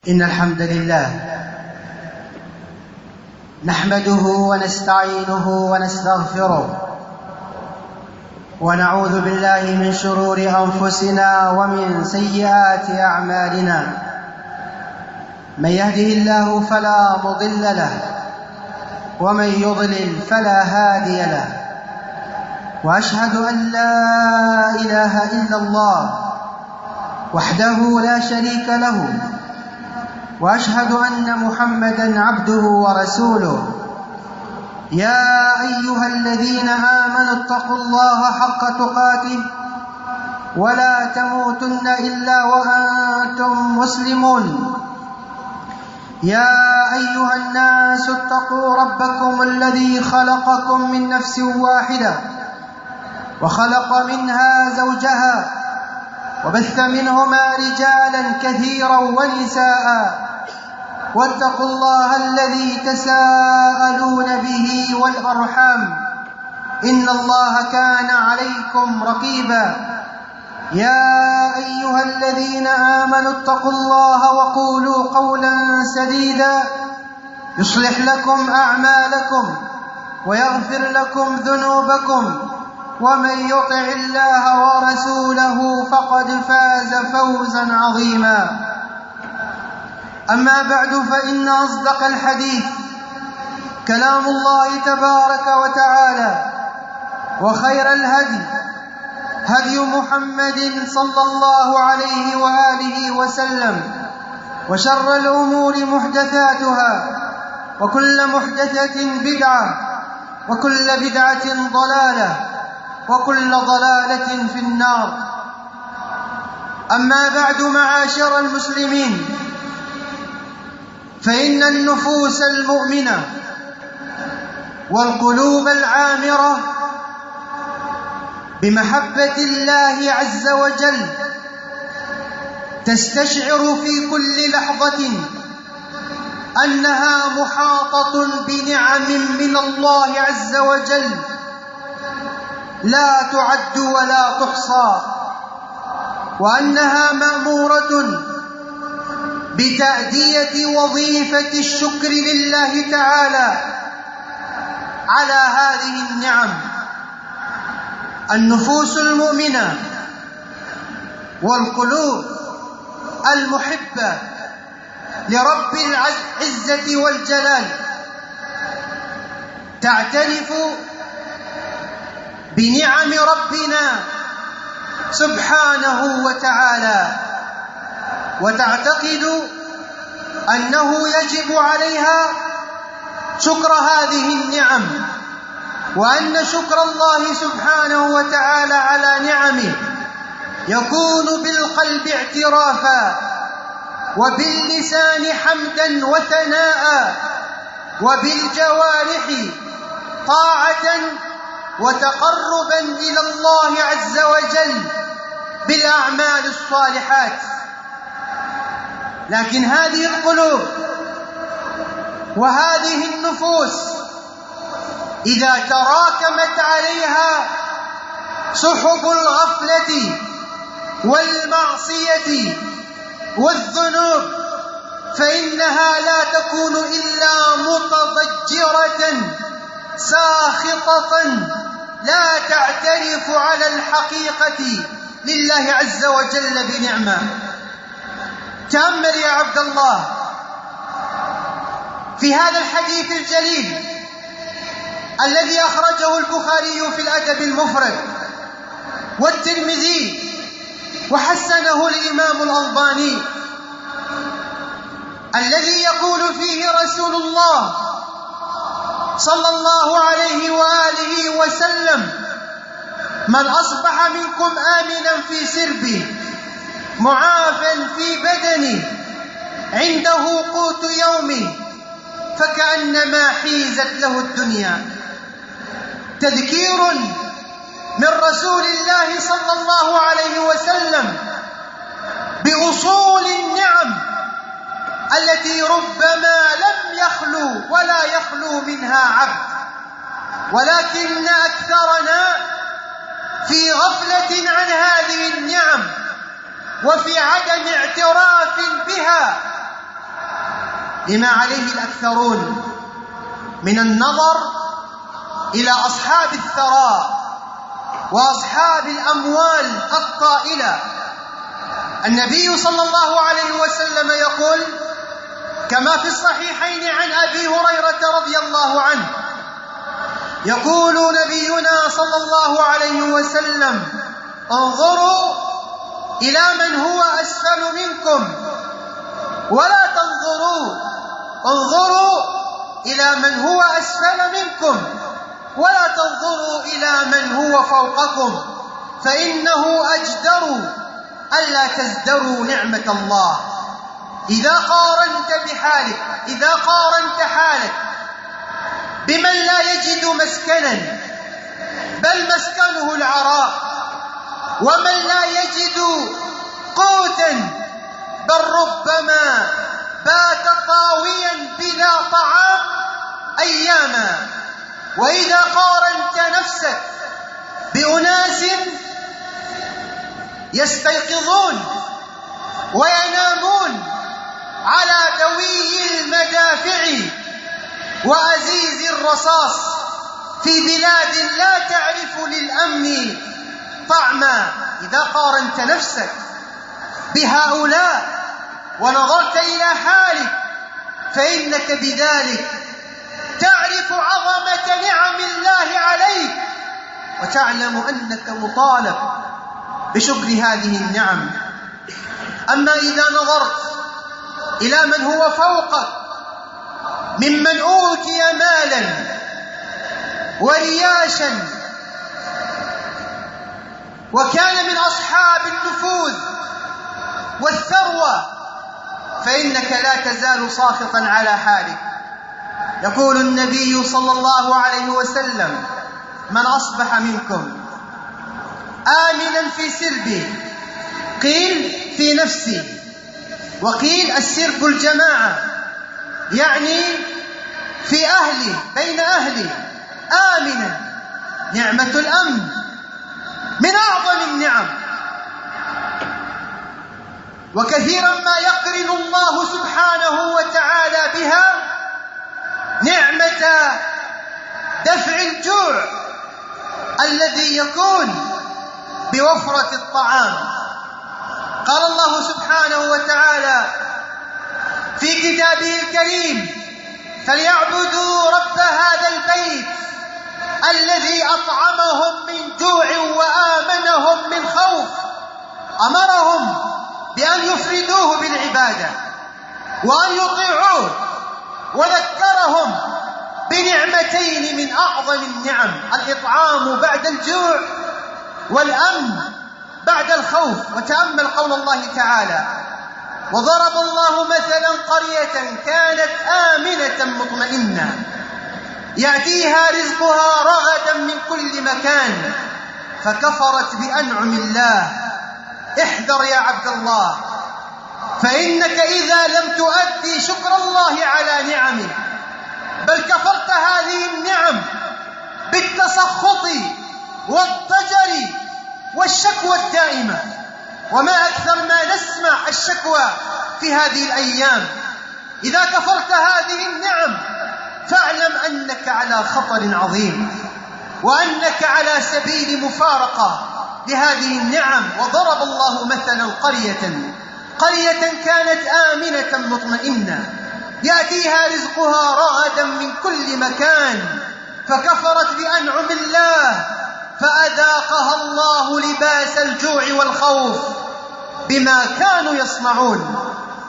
إن الحمد لله نحمده ونستعينه ونستغفره ونعوذ بالله من شرور أنفسنا ومن سيئات أعمالنا. من يهده الله فلا مضل له ومن يضلل فلا هادي له، وأشهد أن لا إله إلا الله وحده لا شريك له، وأشهد أن محمدًا عبده ورسوله. يا أيها الذين آمنوا اتقوا الله حق تقاته ولا تموتن إلا وأنتم مسلمون. يا أيها الناس اتقوا ربكم الذي خلقكم من نفس واحدة وخلق منها زوجها وبث منهما رجالا كثيرا ونساء، واتقوا الله الذي تساءلون به والأرحام إن الله كان عليكم رقيبا. يا أيها الذين آمنوا اتقوا الله وقولوا قولا سديدا يصلح لكم أعمالكم ويغفر لكم ذنوبكم، ومن يطع الله ورسوله فقد فاز فوزا عظيما. أما بعد، فإن أصدق الحديث كلام الله تبارك وتعالى، وخير الهدي هدي محمد صلى الله عليه وآله وسلم، وشر الأمور محدثاتها، وكل محدثة بدعة، وكل بدعة ضلالة، وكل ضلالة في النار. أما بعد، معاشر المسلمين، فإن النفوس المؤمنة والقلوب العامرة بمحبة الله عز وجل تستشعر في كل لحظة أنها محاطة بنعم من الله عز وجل لا تعد ولا تحصى، وأنها مأمورة بتأدية وظيفة الشكر لله تعالى على هذه النعم. النفوس المؤمنة والقلوب المحبة لرب العزة والجلال تعترف بنعم ربنا سبحانه وتعالى، وتعتقد أنه يجب عليها شكر هذه النعم، وأن شكر الله سبحانه وتعالى على نعمه يكون بالقلب اعترافا، وباللسان حمدا وثناء، وبالجوارح طاعة وتقربا إلى الله عز وجل بالأعمال الصالحات. لكن هذه القلوب وهذه النفوس إذا تراكمت عليها سحب الغفلة والمعصية والذنوب، فإنها لا تكون إلا متضجرة ساخطة لا تعترف على الحقيقة لله عز وجل بنعمة. تأمل يا عبد الله في هذا الحديث الجليل الذي أخرجه البخاري في الأدب المفرد والترمذي وحسنه الإمام الألباني، الذي يقول فيه رسول الله صلى الله عليه وآله وسلم: من أصبح منكم آمنا في سربه معافا في بدنه عنده قوت يومه فكأنما حيزت له الدنيا. تذكير من رسول الله صلى الله عليه وسلم بأصول النعم التي ربما لم يخلو ولا يخلو منها عبد، ولكن أكثرنا في غفلة عن هذه النعم وفي عدم اعتراف بها لما عليه الأكثرون من النظر إلى أصحاب الثراء وأصحاب الأموال الطائلة. النبي صلى الله عليه وسلم يقول كما في الصحيحين عن أبي هريرة رضي الله عنه، يقول نبينا صلى الله عليه وسلم: انظروا إلى من هو أسفل منكم ولا تنظروا، انظروا إلى من هو أسفل منكم ولا تنظروا إلى من هو فوقكم، فإنه أجدر ألا تزدروا نعمة الله. إذا قارنت حالك بمن لا يجد مسكنا بل مسكنه العراء، ومن لا يجد قوتا بل ربما بات طاويا بلا طعام أياما، وإذا قارنت نفسك بأناس يستيقظون وينامون على دوي المدافع وأزيز الرصاص في بلاد لا تعرف للأمن طعما، إذا قارنت نفسك بهؤلاء ونظرت إلى حالك فإنك بذلك تعرف عظمة نعم الله عليك، وتعلم أنك مطالب بشكر هذه النعم. أما إذا نظرت إلى من هو فوقك ممن أوتي مالا ورياشا وكان من أصحاب النفوذ والثروة، فإنك لا تزال ساخطا على حالك. يقول النبي صلى الله عليه وسلم: من أصبح منكم آمنا في سربه، قيل في نفسه، وقيل السرب الجماعة، يعني في أهله بين أهله آمنا. نعمة الأمن من أعظم النعم، وكثيرا ما يقرن الله سبحانه وتعالى بها نعمة دفع الجوع الذي يكون بوفرة الطعام. قال الله سبحانه وتعالى في كتابه الكريم: فليعبدوا رب هذا البيت الذي أطعمهم من جوع وآمنهم من خوف. أمرهم بأن يفردوه بالعبادة وأن يطيعوه، وذكرهم بنعمتين من أعظم النعم: الإطعام بعد الجوع والأمن بعد الخوف. وتأمل قول الله تعالى: وضرب الله مثلا قرية كانت آمنة مطمئنة يأتيها رزقها رغدا من كل مكان فكفرت بأنعم الله. احذر يا عبد الله، فإنك إذا لم تؤدي شكر الله على نعمه بل كفرت هذه النعم بالتسخط والضجر والشكوى الدائمة، وما أكثر ما نسمع الشكوى في هذه الأيام. إذا كفرت هذه النعم فاعلم أنك على خطر عظيم، وأنك على سبيل مفارقة لهذه النعم. وضرب الله مثلا قرية كانت آمنة مطمئنة يأتيها رزقها رغدا من كل مكان فكفرت بأنعم الله فأذاقها الله لباس الجوع والخوف بما كانوا يصنعون.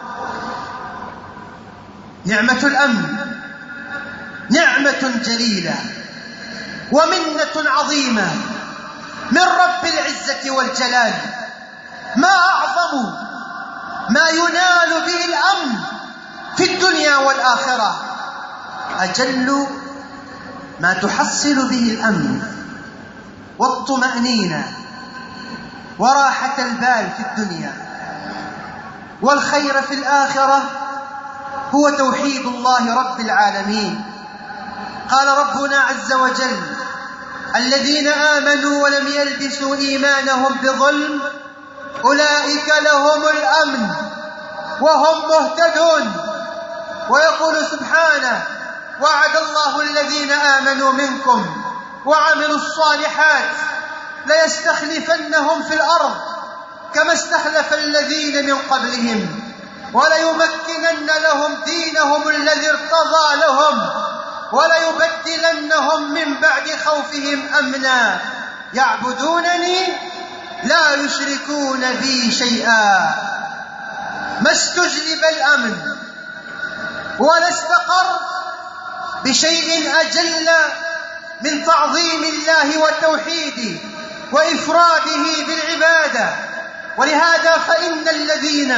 نعمة الأمن نعمة جليلة ومنة عظيمة من رب العزة والجلال. ما أعظم ما ينال به الأمن في الدنيا والآخرة، أجل ما تحصل به الأمن والطمأنينة وراحة البال في الدنيا والخير في الآخرة هو توحيد الله رب العالمين. قال ربنا عز وجل: الذين آمنوا ولم يلبسوا إيمانهم بظلم أولئك لهم الأمن وهم مهتدون. ويقول سبحانه: وعد الله الذين آمنوا منكم وعملوا الصالحات ليستخلفنهم في الأرض كما استخلف الذين من قبلهم وليمكنن لهم دينهم الذي ارتضى لهم وليبدلنهم من بعد خوفهم أمنا يعبدونني لا يشركون بي شيئا. ما استجلب الأمن ولا استقر بشيء أجل من تعظيم الله وتوحيده وإفراده بالعبادة. ولهذا فإن الذين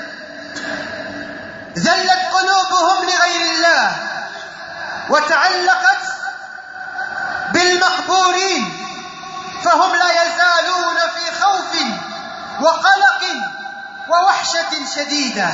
ذلت قلوبهم لغير الله وتعلقت بالمقبورين فهم لا يزالون في خوف وقلق ووحشة شديدة.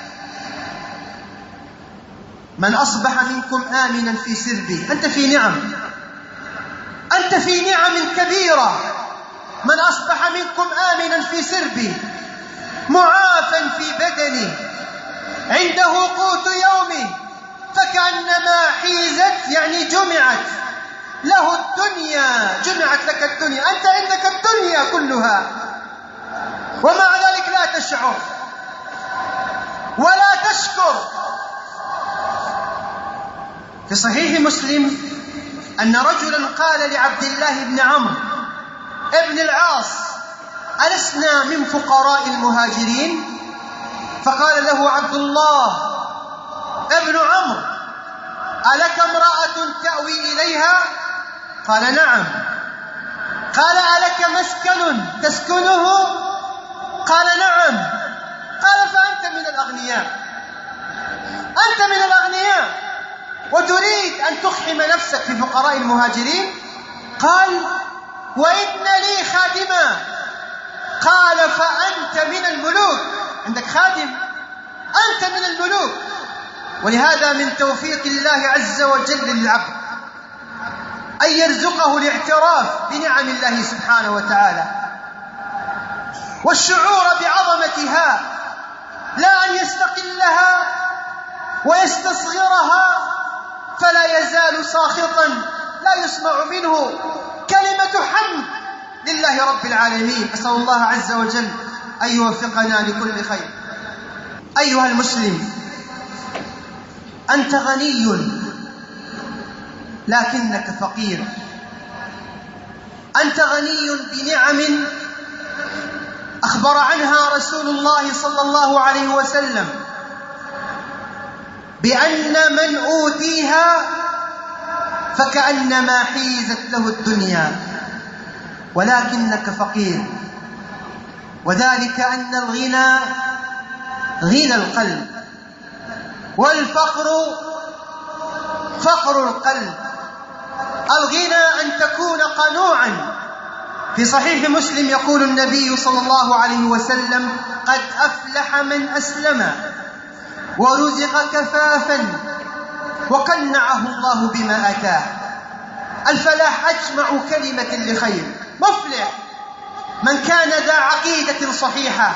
من أصبح منكم آمنا في سربه، أنت في نعم، أنت في نعم كبيرة. من أصبح منكم آمنا في سربه معافا في بدنه عنده قوت يومه فكأنما حيزت، يعني جمعت له الدنيا، جمعت لك الدنيا، أنت عندك الدنيا كلها ومع ذلك لا تشعر ولا تشكر. في صحيح مسلم أن رجلا قال لعبد الله بن عمرو ابن العاص: ألسنا من فقراء المهاجرين؟ فقال له عبد الله ابن عمرو: ألك امرأة تأوي إليها؟ قال: نعم. قال: ألك مسكن تسكنه؟ قال: نعم. قال: فأنت من الأغنياء، أنت من الأغنياء وتريد أن تقحم نفسك في فقراء المهاجرين؟ قال: وإن لي خادما. قال: فأنت من الملوك، عندك خادم، أنت من الملوك. ولهذا من توفيق الله عز وجل للعبد أن يرزقه الاعتراف بنعم الله سبحانه وتعالى والشعور بعظمتها، لا أن يستقلها ويستصغرها فلا يزال ساخطا لا يسمع منه كلمة حمد لله رب العالمين. أسأل الله عز وجل أن يوفقنا لكل خير. أيها المسلم، أنت غني لكنك فقير، أنت غني بنعم أخبر عنها رسول الله صلى الله عليه وسلم بأن من أوتيها فكأنما حيزت له الدنيا، ولكنك فقير. وذلك أن الغنى غنى القلب والفقر فقر القلب. الغنى أن تكون قنوعا. في صحيح مسلم يقول النبي صلى الله عليه وسلم: قد أفلح من أسلم ورزق كفافا وقنعه الله بما آتاه. الفلاح أجمع كلمة لخير، مفلح من كان ذا عقيدة صحيحة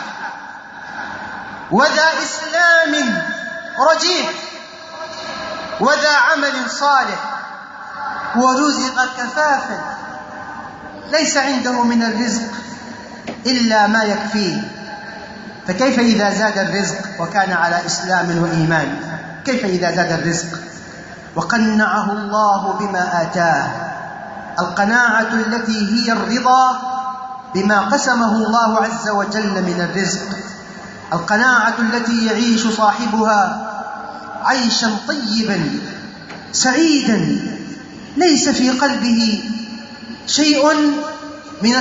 وذا إسلام رجيح وذا عمل صالح ورزق كفافا، ليس عنده من الرزق إلا ما يكفيه. فكيف إذا زاد الرزق وكان على إسلام وإيمان؟ كيف إذا زاد الرزق وقنعه الله بما آتاه؟ القناعة التي هي الرضا بما قسمه الله عز وجل من الرزق، القناعة التي يعيش صاحبها عيشا طيبا سعيدا ليس في قلبه شيء من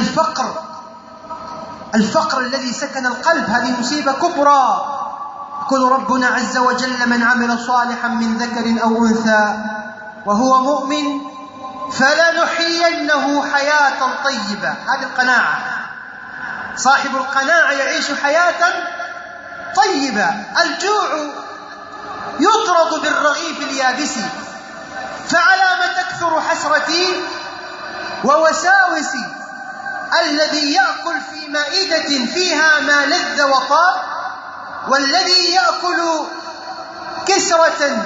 الفقر الذي سكن القلب. هذه مصيبة كبرى. يقول ربنا عز وجل: من عمل صالحا من ذكر أو أنثى وهو مؤمن فلنحيينه حياة طيبة. هذه القناعة. صاحب القناعة يعيش حياة طيبة. الجوع يطرد بالرغيف اليابس، فعلى ما تكثر حسرتي ووساوسي الذي يأكل في مائدة فيها ما لذ وطاب، والذي يأكل كسرة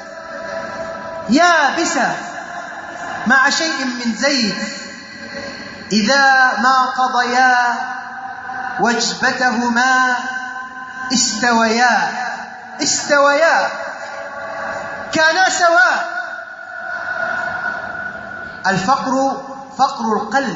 يابسة مع شيء من زيت، إذا ما قضيا وجبتهما استويا كانا سواء. الفقر فقر القلب،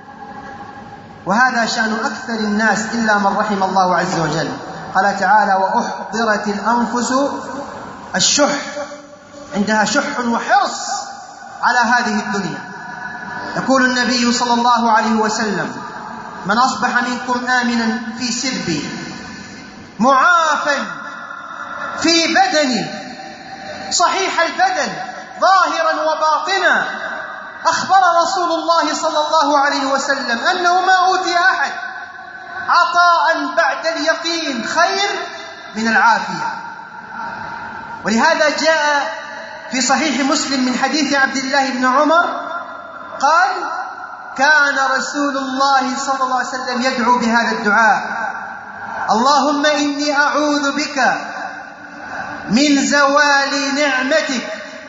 وهذا شأن أكثر الناس إلا من رحم الله عز وجل. قال تعالى: وأحضرت الأنفس الشح، عندها شح وحرص على هذه الدنيا. يقول النبي صلى الله عليه وسلم: من أصبح منكم آمنا في سربه معافا في بدنه، صحيح البدن ظاهرا وباطنا. أخبر رسول الله صلى الله عليه وسلم أنه ما أوتي أحد عطاء بعد اليقين خير من العافية. ولهذا جاء في صحيح مسلم من حديث عبد الله بن عمر قال: كان رسول الله صلى الله عليه وسلم يدعو بهذا الدعاء: اللهم إني أعوذ بك من زوال نعمتك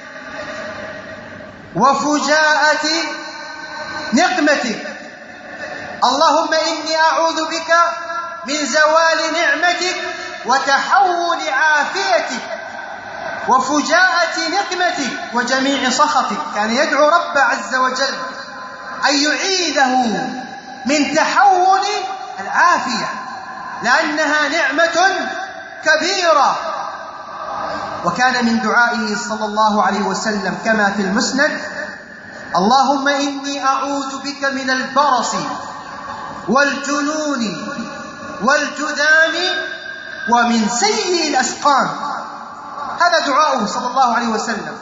وفجاءة نقمتك. اللهم إني أعوذ بك من زوال نعمتك وتحول عافيتك وفجاءة نقمتك وجميع سخطك. كان يدعو رب عز وجل أن يعيذه من تحول العافية، لأنها نعمة كبيرة. وكان من دعائه صلى الله عليه وسلم كما في المسند: اللهم إني أعوذ بك من البرص والجنون والجذام ومن سيء الأسقام. هذا دعاؤه صلى الله عليه وسلم.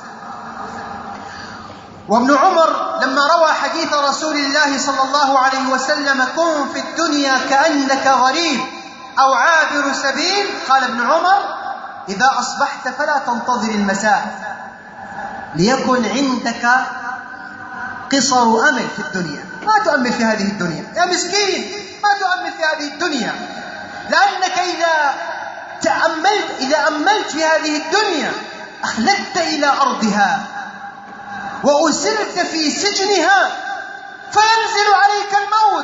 وابن عمر لما روى حديث رسول الله صلى الله عليه وسلم: كن في الدنيا كأنك غريب أو عابر سبيل، قال ابن عمر: إذا أصبحت فلا تنتظر المساء، ليكن عندك قصر أمل في الدنيا. ما تؤمل في هذه الدنيا يا مسكين، ما تؤمل في هذه الدنيا، لأنك إذا أملت في هذه الدنيا أخلدت إلى أرضها وأسرت في سجنها، فينزل عليك الموت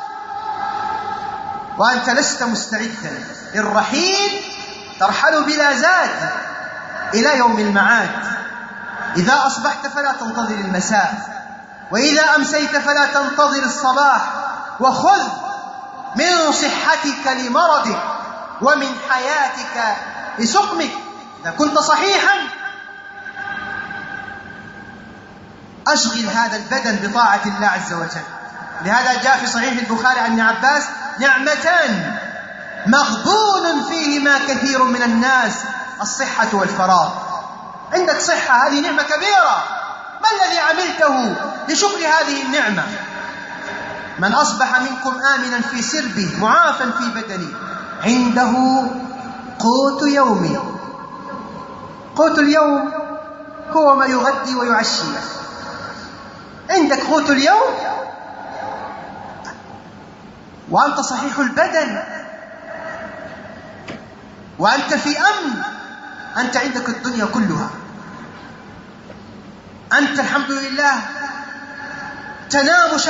وأنت لست مستعدا للرحيل. ترحل بلا زاد إلى يوم المعاد. إذا أصبحت فلا تنتظر المساء، وإذا أمسيت فلا تنتظر الصباح. وخذ من صحتك لمرضك ومن حياتك لسقمك. إذا كنت صحيحا أشغل هذا البدن بطاعة الله عز وجل. لهذا جاء في صحيح البخاري عن ابن عباس: نعمتان مغبون فيهما كثير من الناس، الصحة والفراغ. عندك صحة، هذه نعمة كبيرة. ما الذي عملته لشكر هذه النعمة؟ من أصبح منكم آمنا في سربه معافا في بدنه عنده قوت يومه. قوت اليوم هو ما يغدي ويعشي. عندك قوت اليوم وأنت صحيح البدن وأنت في أمن. أنت عندك الدنيا كلها، أنت الحمد لله تنام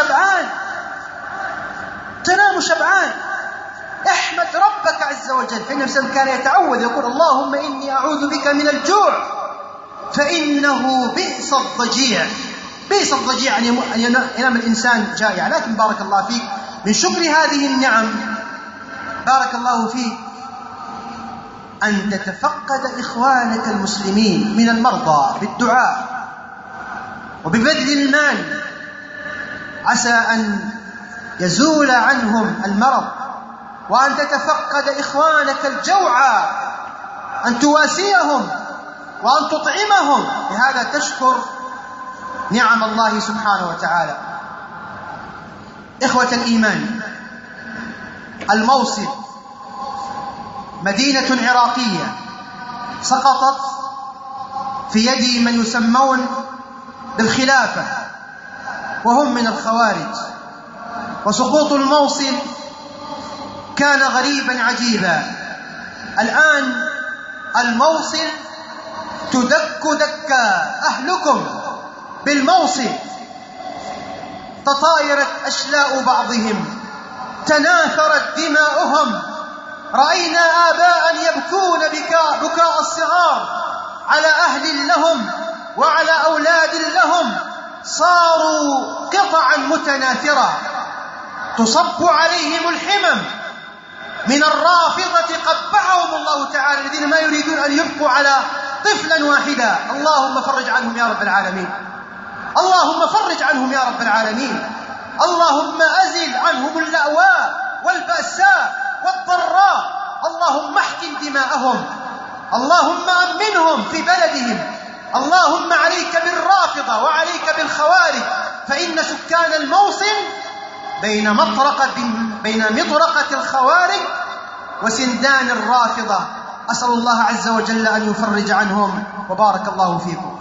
شبعان. احمد ربك عز وجل. فإن الإنسان كان يتعوذ يقول: اللهم إني أعوذ بك من الجوع فإنه بئس الضجيع. بئس الضجيع أن ينام الإنسان جائع. لكن بارك الله فيك، من شكر هذه النعم بارك الله فيك أن تتفقد إخوانك المسلمين من المرضى بالدعاء وببذل المال، عسى أن يزول عنهم المرض. وأن تتفقد إخوانك الجوعى، أن تواسيهم وأن تطعمهم. بهذا تشكر نعم الله سبحانه وتعالى. إخوة الإيمان، الموصل مدينة عراقية سقطت في يد من يسمون بالخلافة وهم من الخوارج. وسقوط الموصل كان غريبا عجيبا. الآن الموصل تدك دكا أهلكم بالموصل، تطايرت أشلاء بعضهم، تناثرت دماؤهم، رأينا آباء يبكون بكاء الصغار على أهل لهم وعلى أولاد لهم، صاروا قطعا متناثرة تصب عليهم الحمم من الرافضة قبحهم الله تعالى، الذين ما يريدون أن يبقوا على طفلا واحدا. اللهم فرج عنهم يا رب العالمين، اللهم فرج عنهم يا رب العالمين، اللهم أزل عنهم اللأواء والبأساء والضراء، اللهم احقن دماءهم، اللهم أمنهم في بلدهم، اللهم عليك بالرافضة وعليك بالخوارج، فإن سكان الموصل بين مطرقة الخوارج وسندان الرافضة. أسأل الله عز وجل أن يفرج عنهم، وبارك الله فيكم.